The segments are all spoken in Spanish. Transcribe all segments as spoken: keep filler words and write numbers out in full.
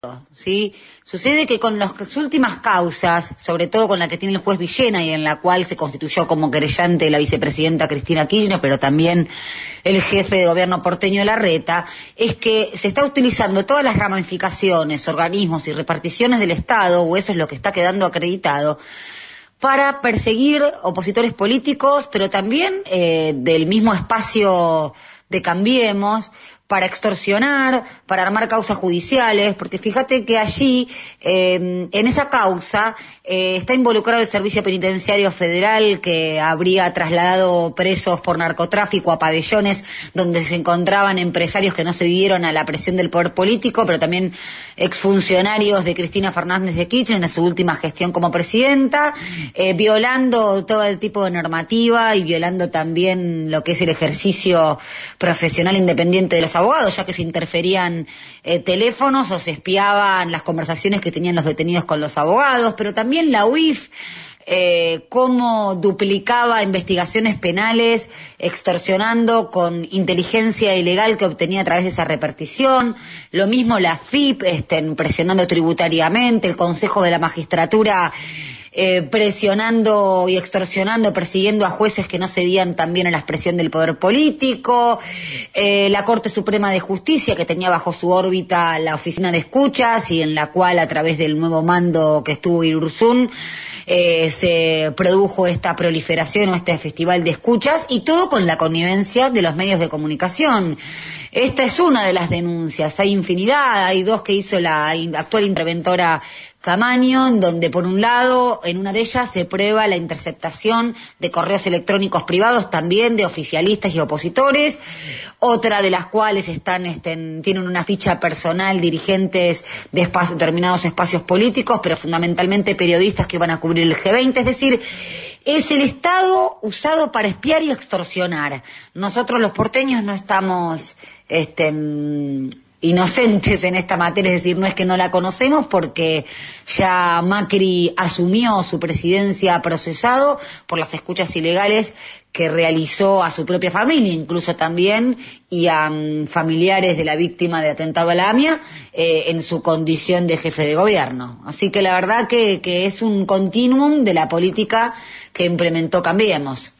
¿Sí? Sucede que con las últimas causas, sobre todo con la que tiene el juez Villena y en la cual se constituyó como querellante la vicepresidenta Cristina Kirchner, pero también el jefe de gobierno porteño Larreta, es que se está utilizando todas las ramificaciones, organismos y reparticiones del Estado, o eso es lo que está quedando acreditado, para perseguir opositores políticos, pero también eh, del mismo espacio de Cambiemos, para extorsionar, para armar causas judiciales, porque fíjate que allí, eh, en esa causa, eh, está involucrado el Servicio Penitenciario Federal, que habría trasladado presos por narcotráfico a pabellones donde se encontraban empresarios que no se dieron a la presión del poder político, pero también exfuncionarios de Cristina Fernández de Kirchner en su última gestión como presidenta, eh, violando todo el tipo de normativa y violando también lo que es el ejercicio profesional independiente de los abogados, ya que se interferían eh, teléfonos o se espiaban las conversaciones que tenían los detenidos con los abogados, pero también la U I F, eh, cómo duplicaba investigaciones penales, extorsionando con inteligencia ilegal que obtenía a través de esa repartición, lo mismo la F I P, este, presionando tributariamente, el Consejo de la Magistratura Eh, presionando y extorsionando, persiguiendo a jueces que no cedían también a la expresión del poder político, eh, la Corte Suprema de Justicia, que tenía bajo su órbita la oficina de escuchas y en la cual, a través del nuevo mando que estuvo Irurzún, eh, se produjo esta proliferación o este festival de escuchas, y todo con la connivencia de los medios de comunicación. Esta es una de las denuncias, hay infinidad, hay dos que hizo la actual interventora Camaño, en donde por un lado, en una de ellas se prueba la interceptación de correos electrónicos privados también de oficialistas y opositores, otra de las cuales están, estén, tienen una ficha personal dirigentes de espacios, determinados espacios políticos, pero fundamentalmente periodistas que van a cubrir el G veinte, es decir, es el Estado usado para espiar y extorsionar. Nosotros los porteños no estamos este inocentes en esta materia, es decir, no es que no la conocemos, porque ya Macri asumió su presidencia procesado por las escuchas ilegales que realizó a su propia familia, incluso también, y a um, familiares de la víctima de atentado a la AMIA, eh, en su condición de jefe de gobierno. Así que la verdad que, que es un continuum de la política que implementó Cambiemos.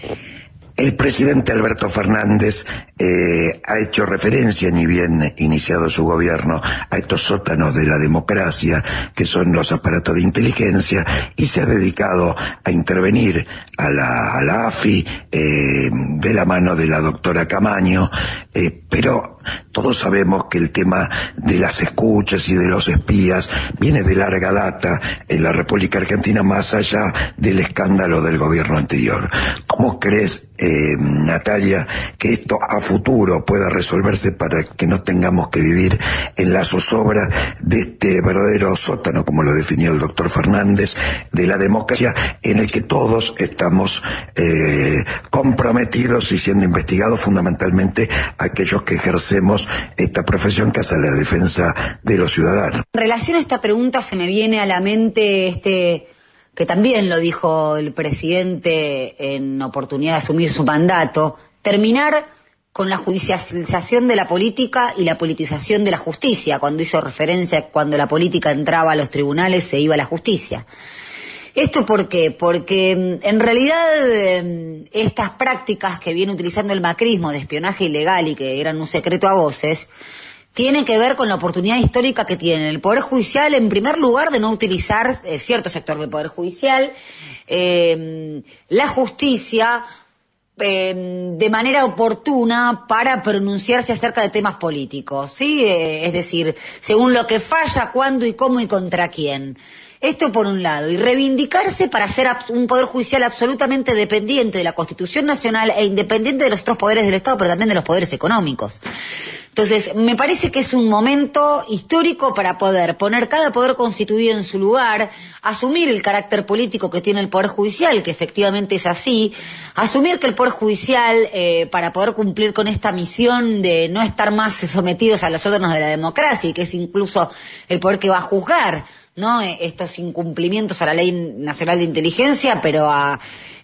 El presidente Alberto Fernández eh, ha hecho referencia, ni bien iniciado su gobierno, a estos sótanos de la democracia, que son los aparatos de inteligencia, y se ha dedicado a intervenir a la, a la A F I eh, de la mano de la doctora Camaño, eh, pero todos sabemos que el tema de las escuchas y de los espías viene de larga data en la República Argentina, más allá del escándalo del gobierno anterior. ¿Cómo crees, eh, Natalia, que esto a futuro pueda resolverse para que no tengamos que vivir en la zozobra de este verdadero sótano, como lo definió el doctor Fernández, de la democracia, en el que todos estamos eh, comprometidos y siendo investigados, fundamentalmente aquellos que ejercemos esta profesión que hace la defensa de los ciudadanos? En relación a esta pregunta se me viene a la mente este que también lo dijo el presidente en oportunidad de asumir su mandato, terminar con la judicialización de la política y la politización de la justicia, cuando hizo referencia a cuando la política entraba a los tribunales se iba a la justicia. ¿Esto por qué? Porque en realidad estas prácticas que viene utilizando el macrismo de espionaje ilegal y que eran un secreto a voces, tiene que ver con la oportunidad histórica que tiene el Poder Judicial, en primer lugar, de no utilizar eh, cierto sector del Poder Judicial, eh, la justicia, eh, de manera oportuna para pronunciarse acerca de temas políticos, ¿sí? Eh, es decir, según lo que falla, cuándo y cómo y contra quién. Esto por un lado, y reivindicarse para ser un Poder Judicial absolutamente dependiente de la Constitución Nacional e independiente de los otros poderes del Estado, pero también de los poderes económicos. Entonces, me parece que es un momento histórico para poder poner cada poder constituido en su lugar, asumir el carácter político que tiene el Poder Judicial, que efectivamente es así, asumir que el Poder Judicial, eh, para poder cumplir con esta misión de no estar más sometidos a los órganos de la democracia, y que es incluso el poder que va a juzgar ¿no? Estos incumplimientos a la Ley Nacional de Inteligencia, pero a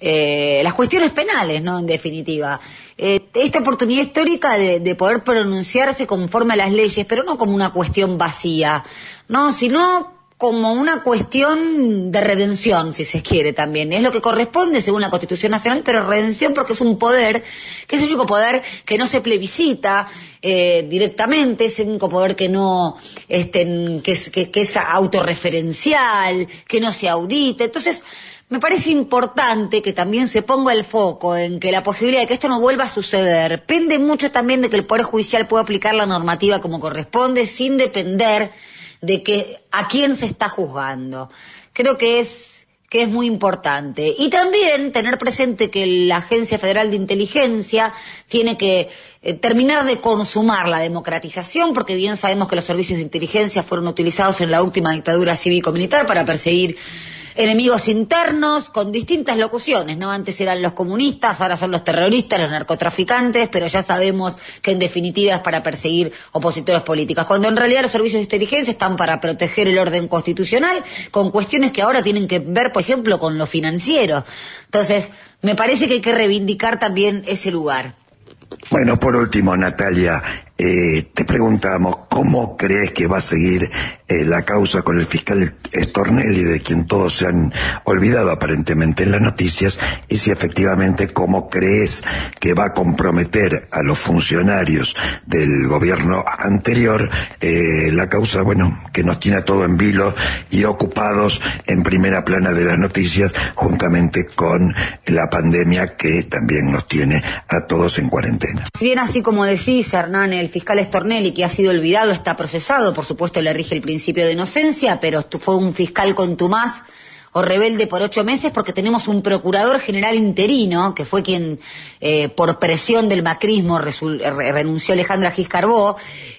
eh, las cuestiones penales, ¿no? En definitiva. Eh, esta oportunidad histórica de, de poder pronunciarse conforme a las leyes, pero no como una cuestión vacía, ¿no? Sino como una cuestión de redención, si se quiere también. Es lo que corresponde según la Constitución Nacional, pero redención porque es un poder, que es el único poder que no se plebiscita eh, directamente, es el único poder que no, este, que, es, que, que es autorreferencial, que no se audita. Entonces, me parece importante que también se ponga el foco en que la posibilidad de que esto no vuelva a suceder pende mucho también de que el Poder Judicial pueda aplicar la normativa como corresponde, sin depender de que a quién se está juzgando. Creo que es que es muy importante. Y también tener presente que la Agencia Federal de Inteligencia tiene que eh, terminar de consumar la democratización, porque bien sabemos que los servicios de inteligencia fueron utilizados en la última dictadura cívico-militar para perseguir enemigos internos con distintas locuciones, ¿no? Antes eran los comunistas, ahora son los terroristas, los narcotraficantes, pero ya sabemos que en definitiva es para perseguir opositores políticos, cuando en realidad los servicios de inteligencia están para proteger el orden constitucional con cuestiones que ahora tienen que ver, por ejemplo, con lo financiero. Entonces, me parece que hay que reivindicar también ese lugar. Bueno, por último, Natalia, eh, te preguntamos, ¿cómo crees que va a seguir eh, la causa con el fiscal Stornelli, de quien todos se han olvidado aparentemente en las noticias, y si efectivamente cómo crees que va a comprometer a los funcionarios del gobierno anterior eh, la causa, bueno, que nos tiene a todos en vilo y ocupados en primera plana de las noticias, juntamente con la pandemia que también nos tiene a todos en cuarentena? Si bien así como decís, Hernán, el fiscal Stornelli, que ha sido olvidado, está procesado, por supuesto le rige el principio de inocencia, pero fue un fiscal contumaz o rebelde por ocho meses porque tenemos un procurador general interino, que fue quien, eh, por presión del macrismo, resul, re, renunció Alejandra Giscarbó,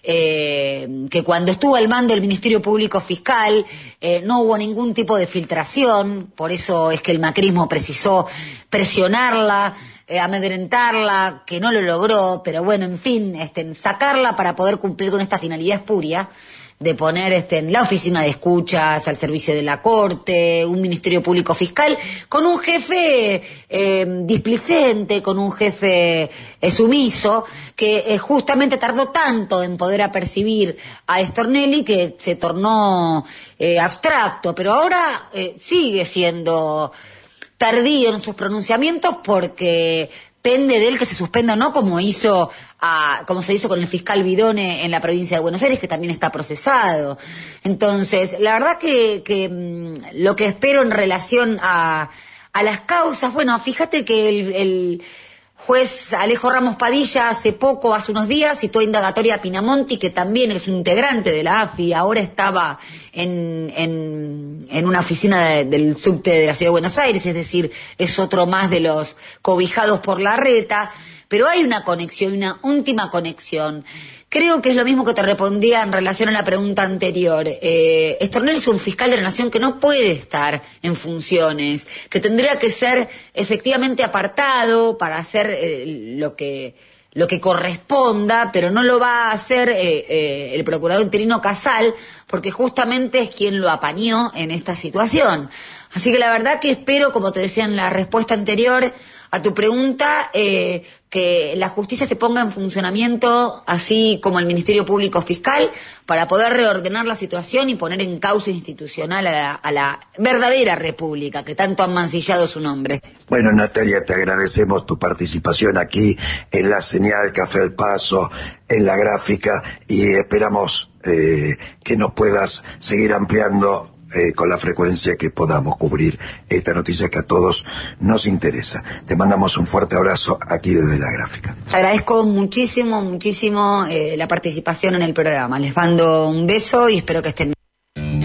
eh, que cuando estuvo al mando del Ministerio Público Fiscal eh, no hubo ningún tipo de filtración, por eso es que el macrismo precisó presionarla, Eh, amedrentarla, que no lo logró, pero bueno, en fin, este, sacarla para poder cumplir con esta finalidad espuria de poner este, en la oficina de escuchas al servicio de la Corte, un Ministerio Público Fiscal, con un jefe eh, displicente, con un jefe eh, sumiso, que eh, justamente tardó tanto en poder apercibir a Stornelli que se tornó eh, abstracto, pero ahora eh, sigue siendo tardío en sus pronunciamientos porque pende de él que se suspenda o no, como hizo a, como se hizo con el fiscal Bidone en la provincia de Buenos Aires, que también está procesado. Entonces, la verdad que, que lo que espero en relación a, a las causas, bueno, fíjate que el, el juez Alejo Ramos Padilla hace poco, hace unos días, citó a indagatoria a Pinamonti, que también es un integrante de la A F I, ahora estaba en, en, en una oficina de, del subte de la Ciudad de Buenos Aires, es decir, es otro más de los cobijados por la reta, pero hay una conexión, una última conexión. Creo que es lo mismo que te respondía en relación a la pregunta anterior. Eh, Stornelli es un fiscal de la Nación que no puede estar en funciones, que tendría que ser efectivamente apartado para hacer eh, lo que lo que corresponda, pero no lo va a hacer eh, eh, el procurador interino Casal, porque justamente es quien lo apañó en esta situación. Así que la verdad que espero, como te decía en la respuesta anterior a tu pregunta, eh, que la justicia se ponga en funcionamiento, así como el Ministerio Público Fiscal, para poder reordenar la situación y poner en causa institucional a la, a la verdadera república, que tanto han mancillado su nombre. Bueno, Natalia, te agradecemos tu participación aquí en la señal Café al Paso, en la gráfica, y esperamos eh, que nos puedas seguir ampliando Eh, con la frecuencia que podamos cubrir esta noticia que a todos nos interesa. Te mandamos un fuerte abrazo aquí desde la gráfica. Agradezco muchísimo, muchísimo eh, la participación en el programa. Les mando un beso y espero que estén bien.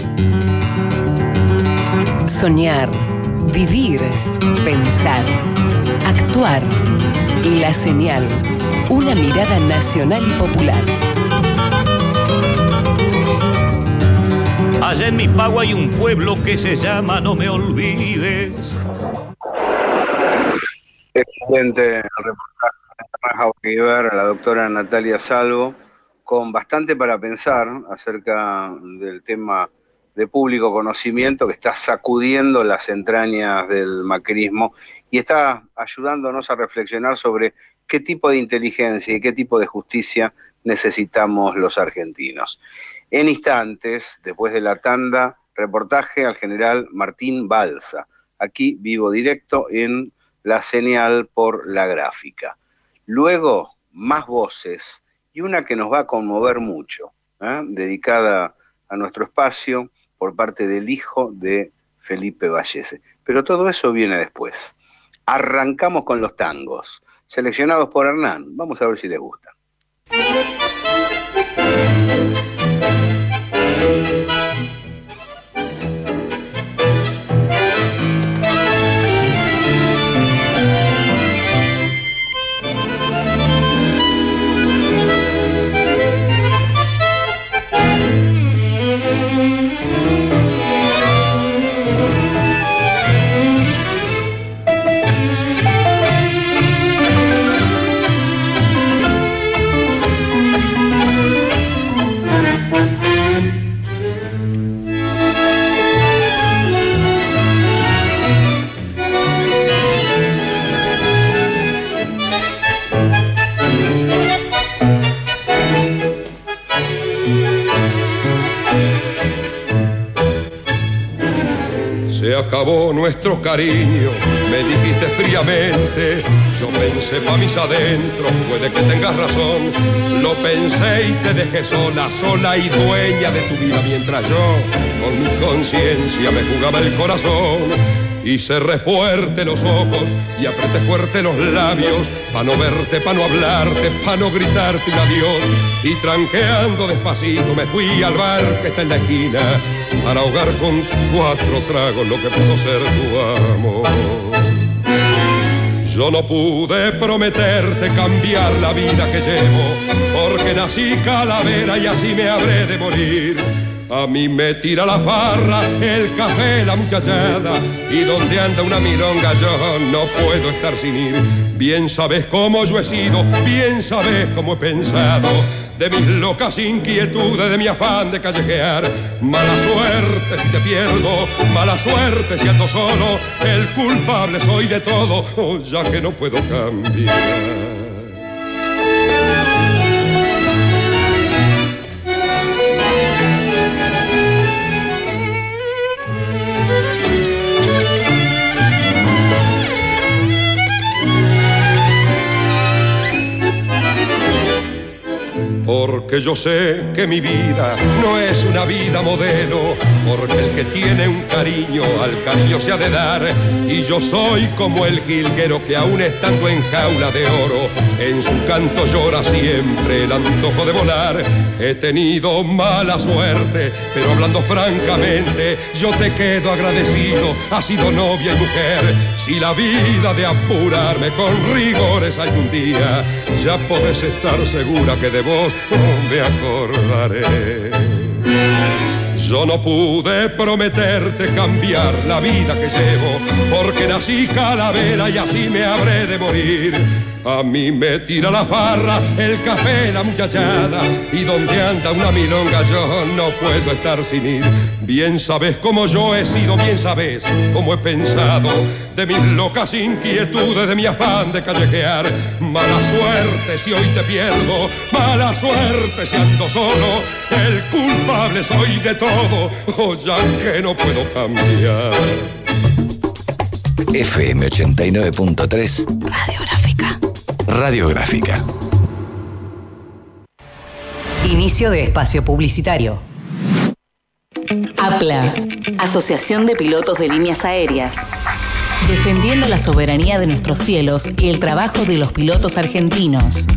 Soñar, vivir, pensar, actuar. La Señal, una mirada nacional y popular. Allá en mi pago hay un pueblo que se llama No Me Olvides. Excelente el reportaje de Javier, la doctora Natalia Salvo, con bastante para pensar acerca del tema de público conocimiento que está sacudiendo las entrañas del macrismo y está ayudándonos a reflexionar sobre qué tipo de inteligencia y qué tipo de justicia necesitamos los argentinos. En instantes, después de la tanda, reportaje al general Martín Balsa, aquí vivo directo en La Señal por La Gráfica. Luego, más voces y una que nos va a conmover mucho, ¿eh? dedicada a nuestro espacio por parte del hijo de Felipe Vallese. Pero todo eso viene después. Arrancamos con los tangos, seleccionados por Hernán. Vamos a ver si les gustan. Acabó nuestro cariño, me dijiste fríamente. Yo pensé pa' mis adentros, puede que tengas razón. Lo pensé y te dejé sola, sola y dueña de tu vida, mientras yo con mi conciencia me jugaba el corazón. Y cerré fuerte los ojos y apreté fuerte los labios, pa' no verte, pa' no hablarte, pa' no gritarte un adiós. Y tranqueando despacito me fui al bar que está en la esquina, para ahogar con cuatro tragos lo que pudo ser tu amor. Yo no pude prometerte cambiar la vida que llevo, porque nací calavera y así me habré de morir. A mí me tira la farra, el café, la muchachada, y donde anda una milonga yo no puedo estar sin ir. Bien sabes cómo yo he sido, bien sabes cómo he pensado, de mis locas inquietudes, de mi afán de callejear. Mala suerte si te pierdo, mala suerte si ando solo, el culpable soy de todo, oh, ya que no puedo cambiar. Porque yo sé que mi vida no es una vida modelo, porque el que tiene un cariño al cariño se ha de dar. Y yo soy como el jilguero que aún estando en jaula de oro, en su canto llora siempre el antojo de volar. He tenido mala suerte, pero hablando francamente, yo te quedo agradecido, has sido novia y mujer. Si la vida de apurarme con rigores algún día, ya podés estar segura que de vos no me acordaré. Yo no pude prometerte cambiar la vida que llevo, porque nací calavera y así me habré de morir. A mí me tira la farra, el café, la muchachada, y donde anda una milonga yo no puedo estar sin ir. Bien sabes cómo yo he sido, bien sabes cómo he pensado, de mis locas inquietudes, de mi afán de callejear. Mala suerte si hoy te pierdo, mala suerte si ando solo, el culpable soy de todo, oh, ya que no puedo cambiar. F M ochenta y nueve punto tres Radiográfica. Radiográfica. Inicio de espacio publicitario. APLA, Asociación de Pilotos de Líneas Aéreas. Defendiendo la soberanía de nuestros cielos y el trabajo de los pilotos argentinos.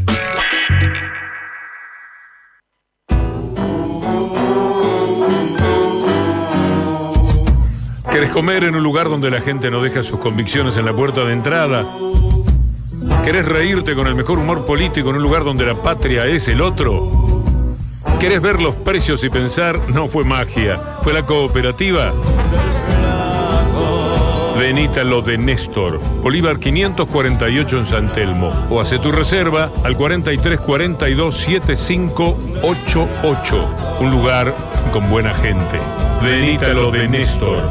¿Querés comer en un lugar donde la gente no deja sus convicciones en la puerta de entrada? ¿Querés reírte con el mejor humor político en un lugar donde la patria es el otro? ¿Querés ver los precios y pensar, no fue magia, fue la cooperativa? Venite a lo de Néstor, Bolívar quinientos cuarenta y ocho en San Telmo, o hace tu reserva al cuarenta y tres cuarenta y dos setenta y cinco ochenta y ocho, un lugar con buena gente. Venite a lo de Néstor.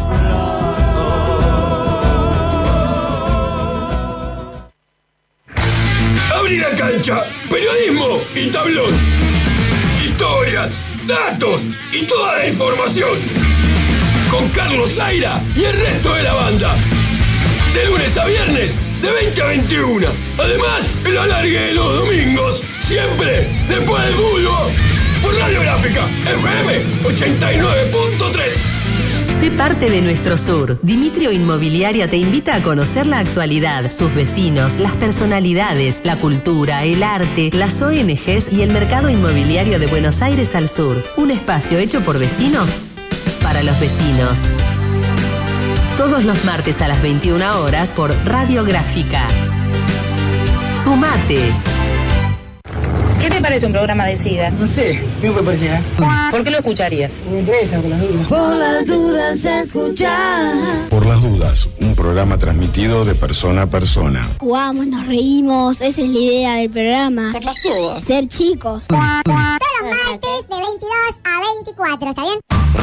Abrí la cancha, periodismo y tablón. Historias, datos y toda la información. Con Carlos Zaira y el resto de la banda. De lunes a viernes, de veinte a veintiuno. Además, el alargue de los domingos, siempre después del fútbol. Por Radiográfica, F M ochenta y nueve punto tres. Sé parte de nuestro sur. Dimitrio Inmobiliaria te invita a conocer la actualidad, sus vecinos, las personalidades, la cultura, el arte, las O N Ges y el mercado inmobiliario de Buenos Aires al sur. Un espacio hecho por vecinos para los vecinos. Todos los martes a las veintiuna horas por Radiográfica. Sumate. ¿Qué te parece un programa de SIDA? No sé, ¿qué me parece? ¿Por qué lo escucharías? Me interesa, por las dudas. Por las dudas escuchar. Por las dudas, un programa transmitido de persona a persona. Jugamos, nos reímos, esa es la idea del programa. Por las dudas. Ser chicos. Todos los martes de veintidós a veinticuatro, ¿está bien?